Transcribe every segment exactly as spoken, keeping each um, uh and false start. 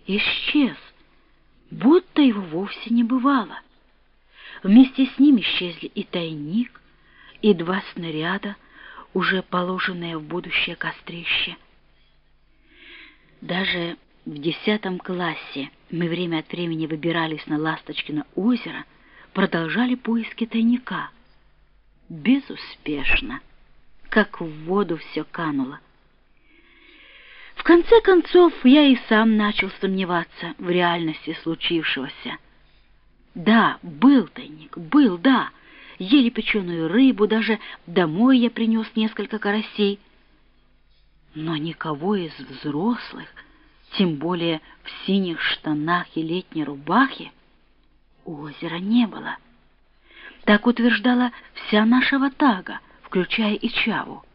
исчез, будто его вовсе не бывало. Вместе с ним исчезли и тайник, и два снаряда, уже положенные в будущее кострище. Даже в десятом классе мы время от времени выбирались на Ласточкино озеро, продолжали поиски тайника. Безуспешно, как в воду все кануло. В конце концов, я и сам начал сомневаться в реальности случившегося. Да, был тайник, был, да. Ели печеную рыбу, даже домой я принес несколько карасей. Но никого из взрослых, тем более в синих штанах и летней рубахе, у озера не было. Так утверждала вся наша ватага, включая и Чаву.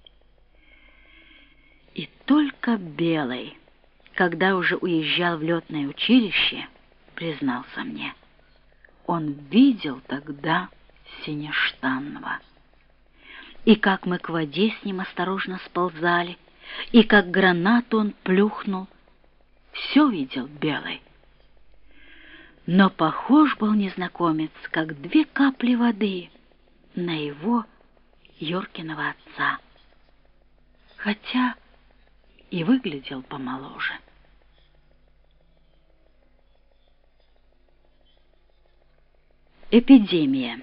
И только Белый, когда уже уезжал в летное училище, признался мне. Он видел тогда Синештанного. И как мы к воде с ним осторожно сползали, и как гранату он плюхнул. Все видел Белый. Но похож был незнакомец, как две капли воды, на его Юркиного отца. Хотя и выглядел помоложе. Эпидемия.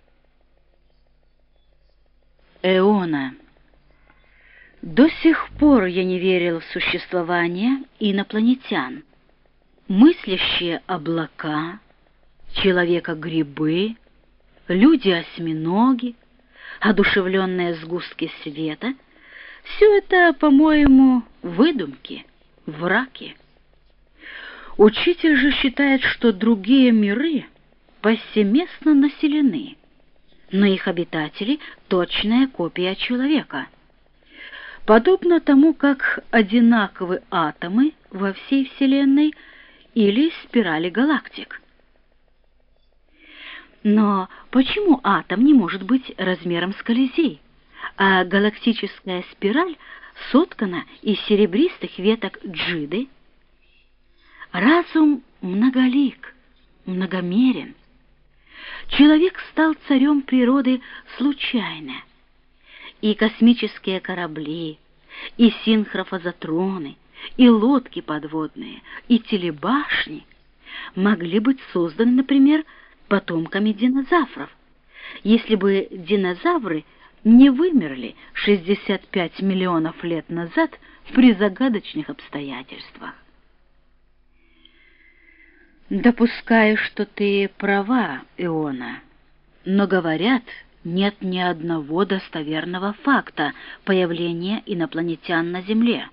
Эона. До сих пор я не верил в существование инопланетян. Мыслящие облака, человека-грибы, люди-осьминоги, одушевленные сгустки света — все это, по-моему, выдумки, враки. Учитель же считает, что другие миры повсеместно населены, но их обитатели — точная копия человека. Подобно тому, как одинаковы атомы во всей Вселенной или спирали галактик. Но почему атом не может быть размером с Колизей, а галактическая спираль соткана из серебристых веток джиды? Разум многолик, многомерен. Человек стал царем природы случайно. И космические корабли, и синхрофазотроны, и лодки подводные, и телебашни могли быть созданы, например, потомками динозавров, если бы динозавры не вымерли шестьдесят пять миллионов лет назад при загадочных обстоятельствах. Допускаю, что ты права, Эона, но, говорят, нет ни одного достоверного факта появления инопланетян на Земле.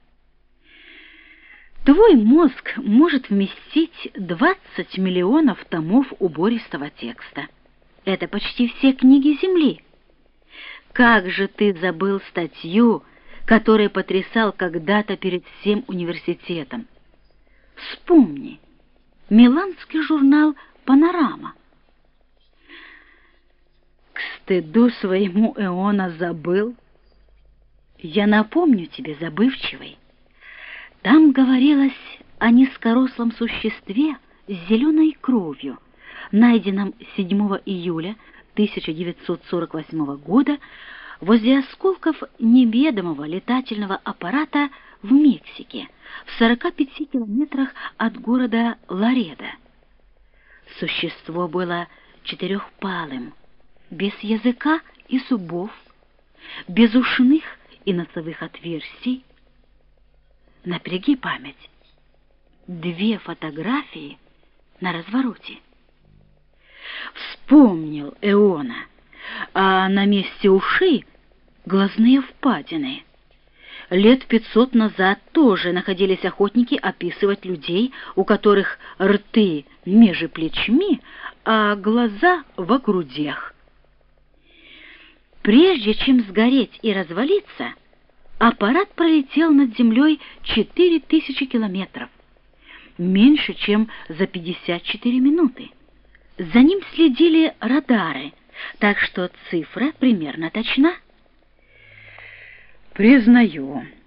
Твой мозг может вместить двадцать миллионов томов убористого текста. Это почти все книги Земли. Как же ты забыл статью, которая потрясал когда-то перед всем университетом? Вспомни. Миланский журнал «Панорама». К стыду своему Эона забыл. Я напомню тебе, забывчивый. Там говорилось о низкорослом существе с зеленой кровью, найденном седьмого июля тысяча девятьсот сорок восьмого года возле осколков неведомого летательного аппарата в Мексике, в сорока пяти километрах от города Ларедо. Существо было четырехпалым, без языка и зубов, без ушных и носовых отверстий. Напряги память. Две фотографии на развороте. Вспомнил Эона, а на месте ушей глазные впадины. Лет пятьсот назад тоже находились охотники описывать людей, у которых рты между плечами, а глаза во грудях. Прежде чем сгореть и развалиться, аппарат пролетел над землей четыре тысячи километров, меньше, чем за пятьдесят четыре минуты. За ним следили радары, так что цифра примерно точна. Признаю,